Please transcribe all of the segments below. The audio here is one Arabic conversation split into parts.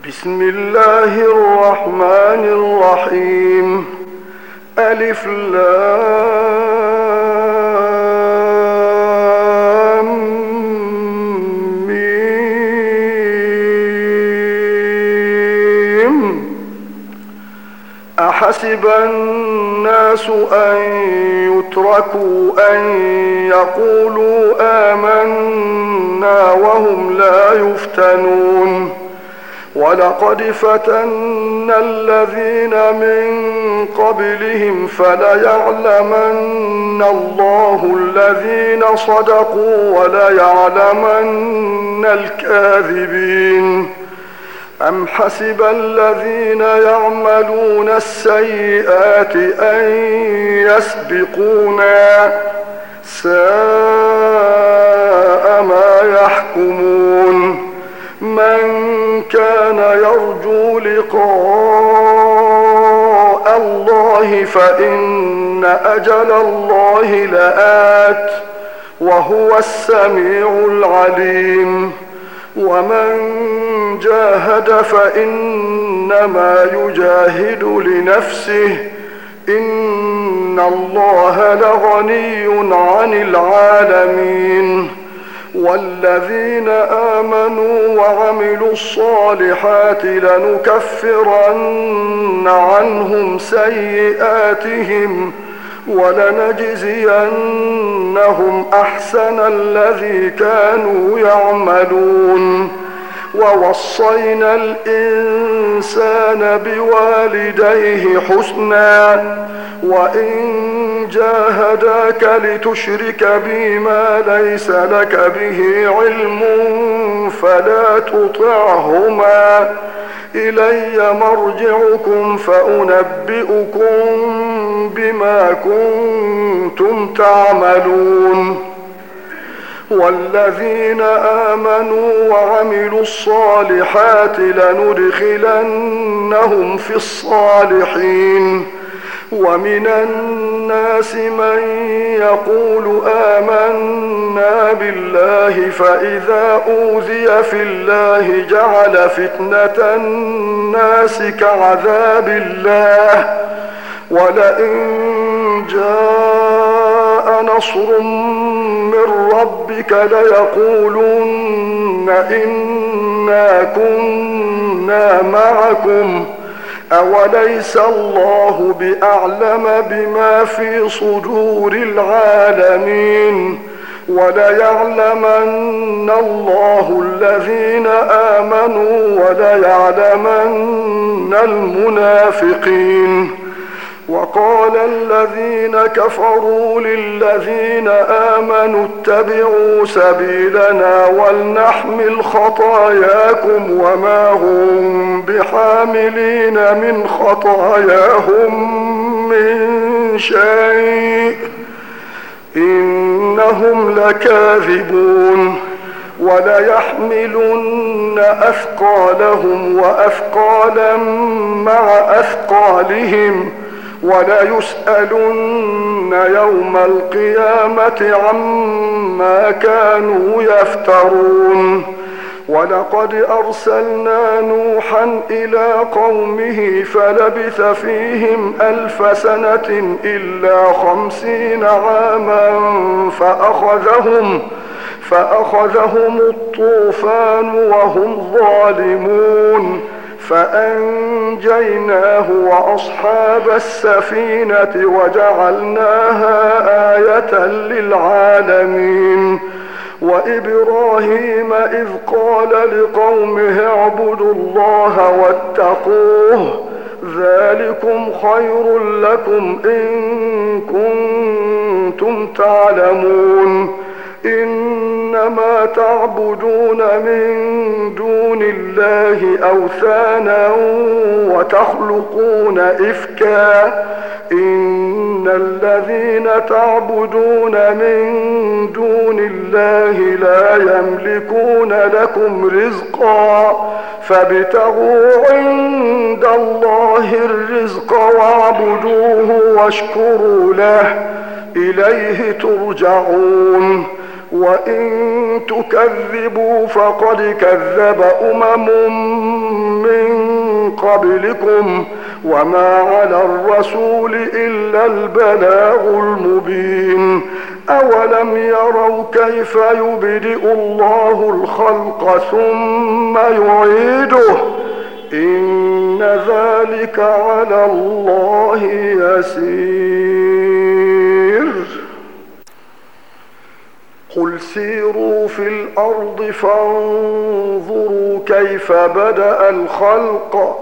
بسم الله الرحمن الرحيم. ألف لام ميم. أحسب الناس أن يتركوا أن يقولوا آمنا وهم لا يفتنون. ولقد فتنا الذين من قبلهم فليعلمن الله الذين صدقوا وليعلمن الكاذبين. أم حسب الذين يعملون السيئات أن يسبقونا ساء ما يحكمون. من كان يرجو لقاء الله فإن أجل الله لآت وهو السميع العليم. ومن جاهد فإنما يجاهد لنفسه إن الله لغني عن العالمين. والذين آمنوا وعملوا الصالحات لنكفرن عنهم سيئاتهم ولنجزينهم أحسن الذي كانوا يعملون. ووصينا الإنسان بوالديه حسنا وإن جاهداك لتشرك بي ما ليس لك به علم فلا تطعهما إلي مرجعكم فأنبئكم بما كنتم تعملون. والذين آمنوا وعملوا الصالحات لندخلنهم في الصالحين. ومن الناس من يقول آمنا بالله فإذا أوذي في الله جعل فتنة الناس كعذاب الله ولئن جاء نصر من ربك ليقولن إنا كنا معكم أوليس الله بأعلم بما في صدور العالمين. وليعلمن الله الذين آمنوا وليعلمن المنافقين. وقال الذين كفروا للذين آمنوا اتبعوا سبيلنا ولنحمل خطاياكم وما هم بحاملين من خطاياهم من شيء إنهم لكاذبون. وليحملن أثقالهم وأثقالا مع أثقالهم وليسألن يوم القيامة عما كانوا يفترون. ولقد أرسلنا نوحا إلى قومه فلبث فيهم 1000 سنة إلا 50 عاما فأخذهم الطوفان وهم ظالمون فأنجيناه وأصحاب السفينة وجعلناها آية للعالمين. وإبراهيم إذ قال لقومه اعبدوا الله واتقوه ذلكم خير لكم إن كنتم تعلمون. إنما تعبدون من دون الله أوثانا وتخلقون إفكا إن الذين تعبدون من دون الله لا يملكون لكم رزقا فابتغوا عند الله الرزق واعبدوه واشكروا له إليه ترجعون. وإن تكذبوا فقد كذب أمم من قبلكم وما على الرسول إلا البلاغ المبين أولم يروا كيف يبدئ الله الخلق ثم يعيده إن ذلك على الله يسير قل سيروا في الأرض فانظروا كيف بدأ الخلق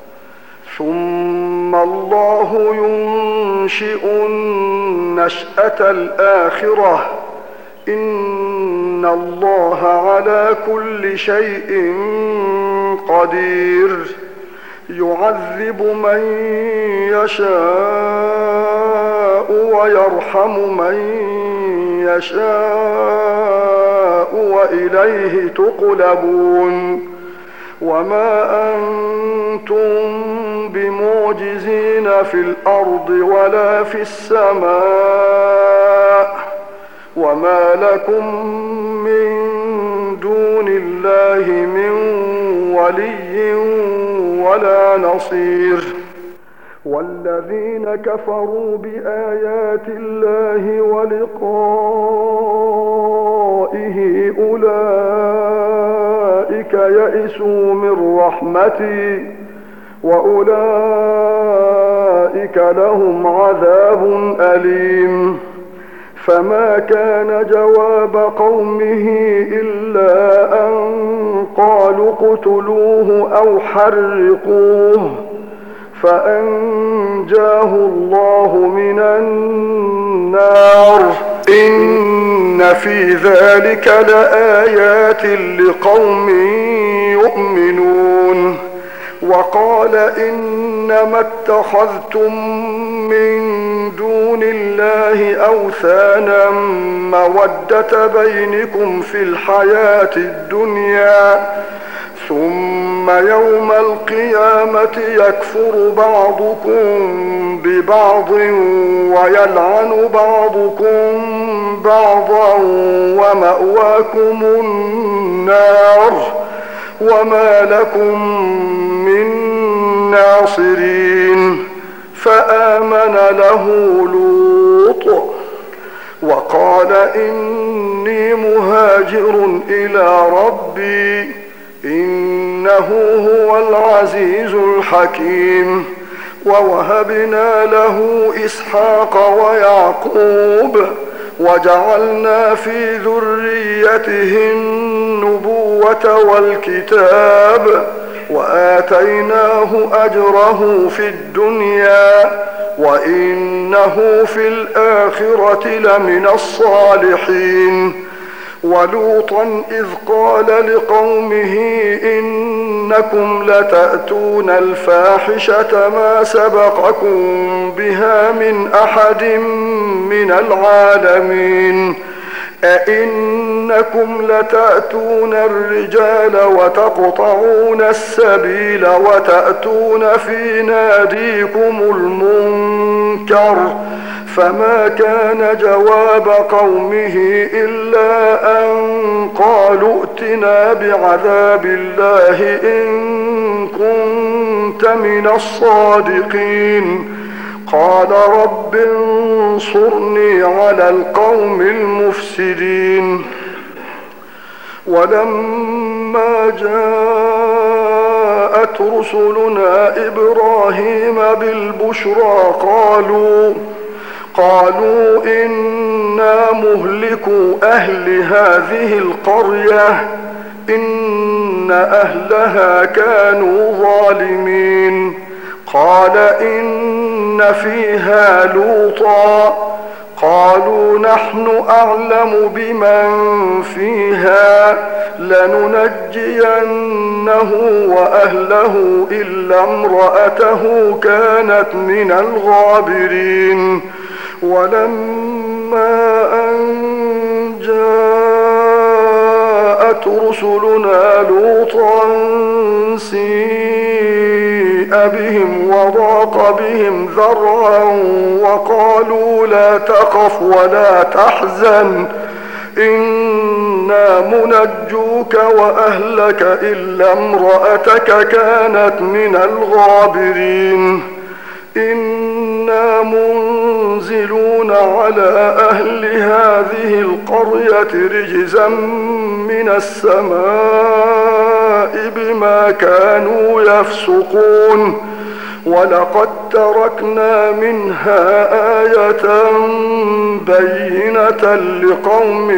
ثم الله ينشئ النشأة الآخرة إن الله على كل شيء قدير يعذب من يشاء ويرحم من يشاء وإليه تقلبون وما أنتم بمعجزين في الأرض ولا في السماء وما لكم من دون الله من ولي ولا نصير والذين كفروا بآيات الله ولقائه أولئك يئسوا من رحمتي وأولئك لهم عذاب أليم فما كان جواب قومه إلا أن قالوا اقتلوه أو حرقوه فأنجاه الله من النار إن في ذلك لآيات لقوم يؤمنون وقال إنما اتخذتم من دون الله أوثانا مودة بينكم في الحياة الدنيا ثم يوم القيامة يكفر بعضكم ببعض ويلعن بعضكم بعضا ومأواكم النار وما لكم من ناصرين فآمن له لوط وقال إني مهاجر إلى ربي إنه هو العزيز الحكيم ووهبنا له إسحاق ويعقوب وجعلنا في ذريته النبوة والكتاب وآتيناه أجره في الدنيا وإنه في الآخرة لمن الصالحين ولوطا إذ قال لقومه إنكم لتأتون الفاحشة ما سبقكم بها من أحد من العالمين أئنكم لتأتون الرجال وتقطعون السبيل وتأتون في ناديكم المنكر فما كان جواب قومه إلا أن قالوا ائتنا بعذاب الله إن كنت من الصادقين قال رب انصرني على القوم المفسدين ولما جاءت رسلنا إبراهيم بالبشرى قالوا إنا مهلكوا أهل هذه القرية إن أهلها كانوا ظالمين قال إن فيها لوطا قالوا نحن أعلم بمن فيها لننجينه وأهله إلا امرأته كانت من الغابرين ولما أن جاءت رسلنا لوطا سيء بهم وضاق بهم ذرعا وقالوا لا تخف ولا تحزن إن إنا منجوك وأهلك إلا امرأتك كانت من الغابرين إنا منزلون على أهل هذه القرية رجزا من السماء بما كانوا يفسقون ولقد تركنا منها آية بينة لقوم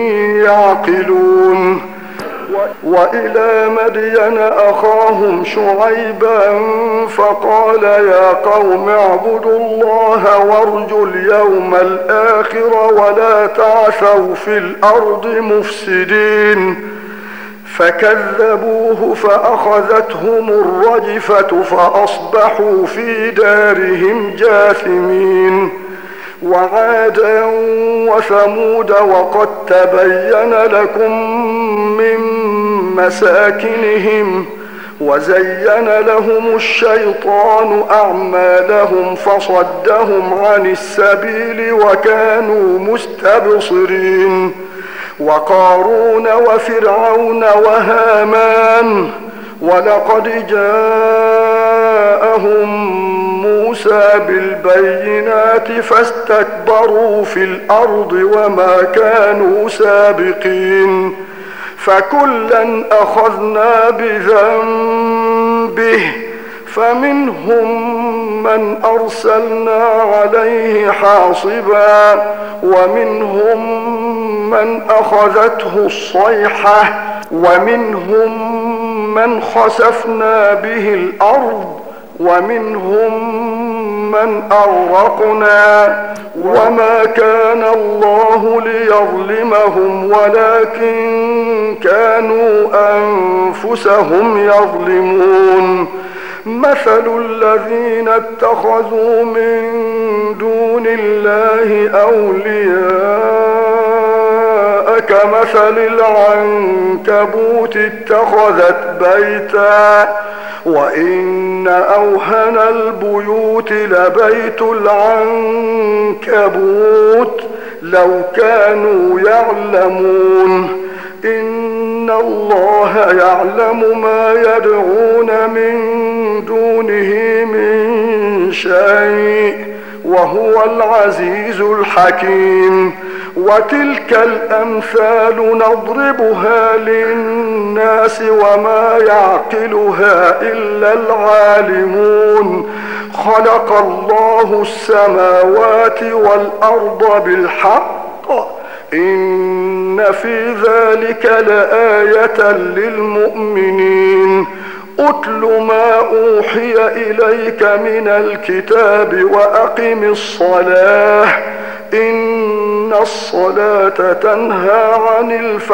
يعقلون وإلى مدين أخاهم شعيبا فقال يا قوم اعبدوا الله وارجوا اليوم الآخر ولا تعثوا في الأرض مفسدين فكذبوه فأخذتهم الرجفة فأصبحوا في دارهم جاثمين وعادا وثمود وقد تبين لكم من مساكنهم وزين لهم الشيطان أعمالهم فصدهم عن السبيل وكانوا مستبصرين وقارون وفرعون وهامان ولقد جاءهم موسى بالبينات فاستكبروا في الأرض وما كانوا سابقين فكلا أخذنا بذنبه فمنهم من أرسلنا عليه حاصبا ومنهم من أخذته الصيحة ومنهم من خسفنا به الأرض ومنهم من أغرقنا وما كان الله ليظلمهم ولكن كانوا أنفسهم يظلمون مثل الذين اتخذوا من دون الله أولياء كمثل العنكبوت اتخذت بيتا وإن أوهن البيوت لبيت العنكبوت لو كانوا يعلمون إن الله يعلم ما يدعون من دونه من شيء وهو العزيز الحكيم وتلك الأمثال نضربها للناس وما يعقلها إلا العالمون خلق الله السماوات والأرض بالحق إن في ذلك لآية للمؤمنين أتل ما أوحي إليك من الكتاب وأقم الصلاة إن الصلاة تنهى عن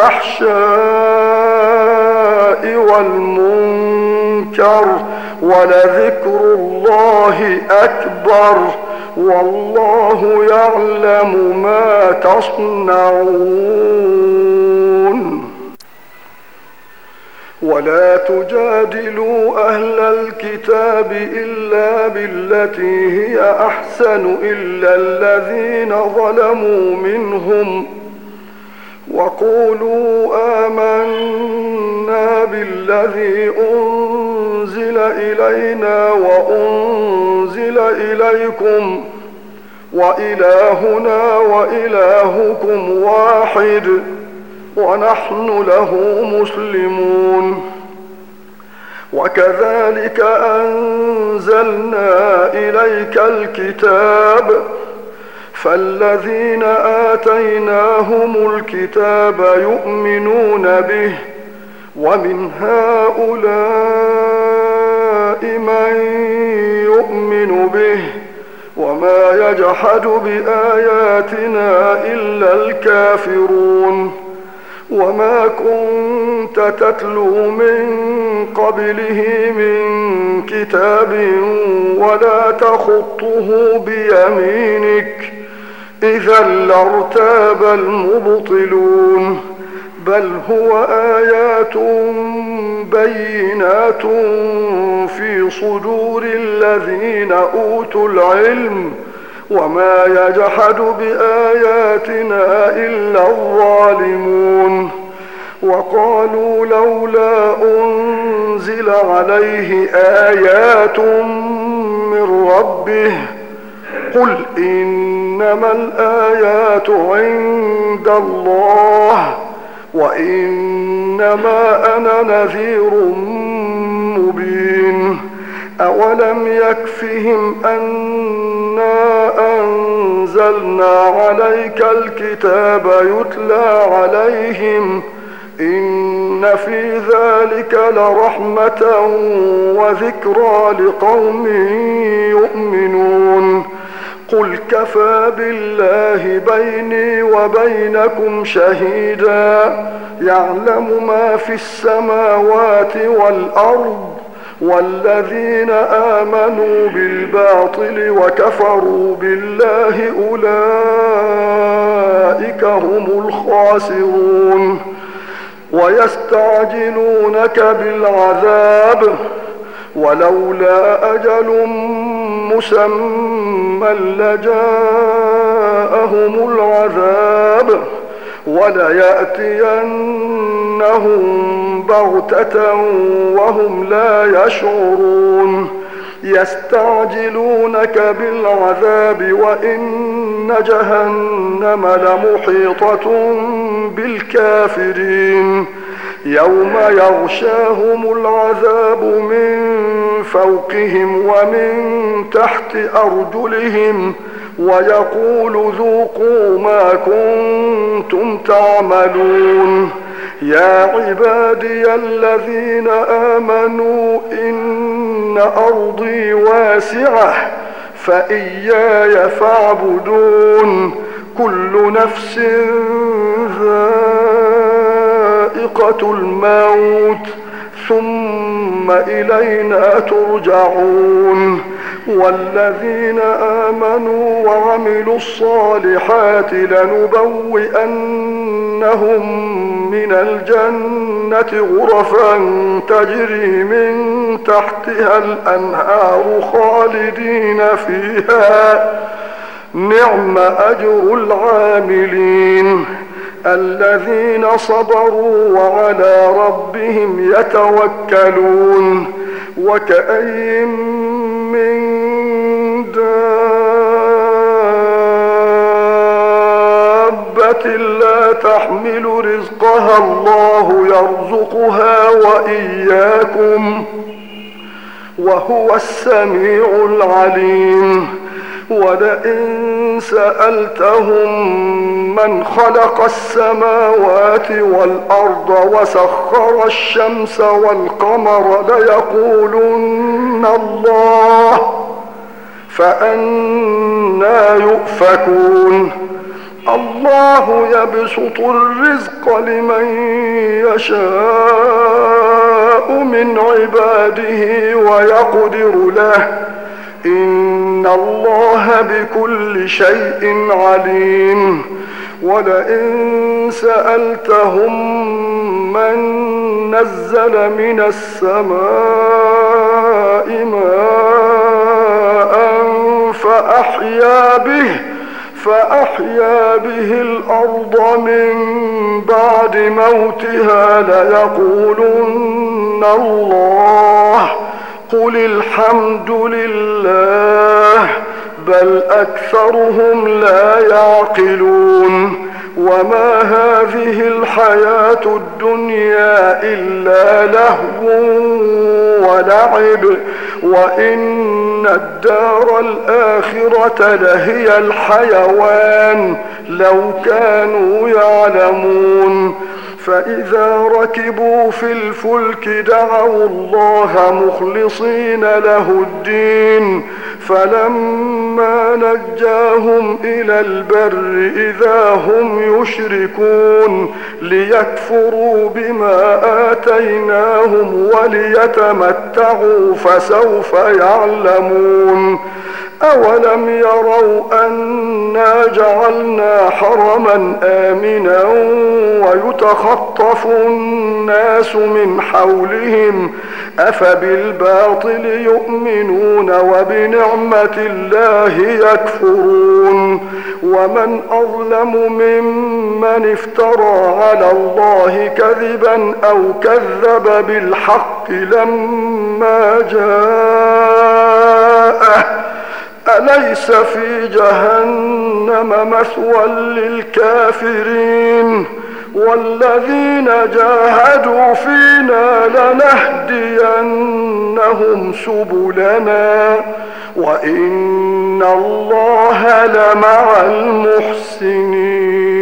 الفحشاء والمنكر ولذكر الله أكبر والله يعلم ما تصنعون ولا تجادلوا أهل الكتاب إلا بالتي هي أحسن إلا الذين ظلموا منهم وقولوا آمنا بالذي أنزل إلينا وأنزل إليكم وإلهنا وإلهكم واحد ونحن له مسلمون وكذلك أنزلنا إليك الكتاب فالذين آتيناهم الكتاب يؤمنون به ومن هؤلاء من يؤمن به وما يجحد بآياتنا إلا الكافرون وما كنت تتلو من قبله من كتاب ولا تخطه بيمينك إذا لارتاب المبطلون بل هو آيات بينات في صدور الذين أوتوا العلم وما يجحد بآياتنا إلا الظالمون وقالوا لولا أنزل عليه آيات من ربه قل إنما الآيات عند الله وإنما أنا نذير مبين أولم يكفهم أنا أنزلنا عليك الكتاب يتلى عليهم إن في ذلك لرحمة وذكرى لقوم يؤمنون قل كفى بالله بيني وبينكم شهيدا يعلم ما في السماوات والأرض والذين آمنوا بالباطل وكفروا بالله أولئك هم الخاسرون ويستعجلونك بالعذاب ولولا أجل مسمى لجاءهم العذاب وليأتينهم بغتة وهم لا يشعرون يستعجلونك بالعذاب وإن جهنم لمحيطة بالكافرين يوم يغشاهم العذاب من فوقهم ومن تحت أرجلهم ويقول ذوقوا ما كنتم تعملون يا عبادي الذين آمنوا إن أرضي واسعة فإياي فاعبدون كل نفس ذائقة الموت ثم إلينا ترجعون والذين آمنوا وعملوا الصالحات لنبوئنهم من الجنة غرفا تجري من تحتها الأنهار خالدين فيها نعم أجر العاملين الذين صبروا وعلى ربهم يتوكلون وكأين من دابة لا تحمل رزقها الله يرزقها وإياكم وهو السميع العليم ولئن سألتهم من خلق السماوات والأرض وسخر الشمس والقمر ليقولن الله فأنى يؤفكون الله يبسط الرزق لمن يشاء من عباده ويقدر له إن الله بكل شيء عليم ولئن سألتهم من نزل من السماء ماء فأحيا به الأرض من بعد موتها ليقولن الله قل الحمد لله بل أكثرهم لا يعقلون وما هذه الحياة الدنيا إلا لهو ولعب وإن الدار الآخرة لهي الحيوان لو كانوا يعلمون فإذا ركبوا في الفلك دعوا الله مخلصين له الدين فلما نجاهم إلى البر إذا هم يشركون ليكفروا بما آتيناهم وليتمتعوا فسوف يعلمون أولم يروا أنا جعلنا حرما آمنا ويتخطف الناس من حولهم أفبالباطل يؤمنون وبنعمة الله يكفرون ومن أظلم ممن افترى على الله كذبا أو كذب بالحق لما جاءه أليس في جهنم مثوى للكافرين والذين جاهدوا فينا لنهدينهم سبلنا وإن الله لمع المحسنين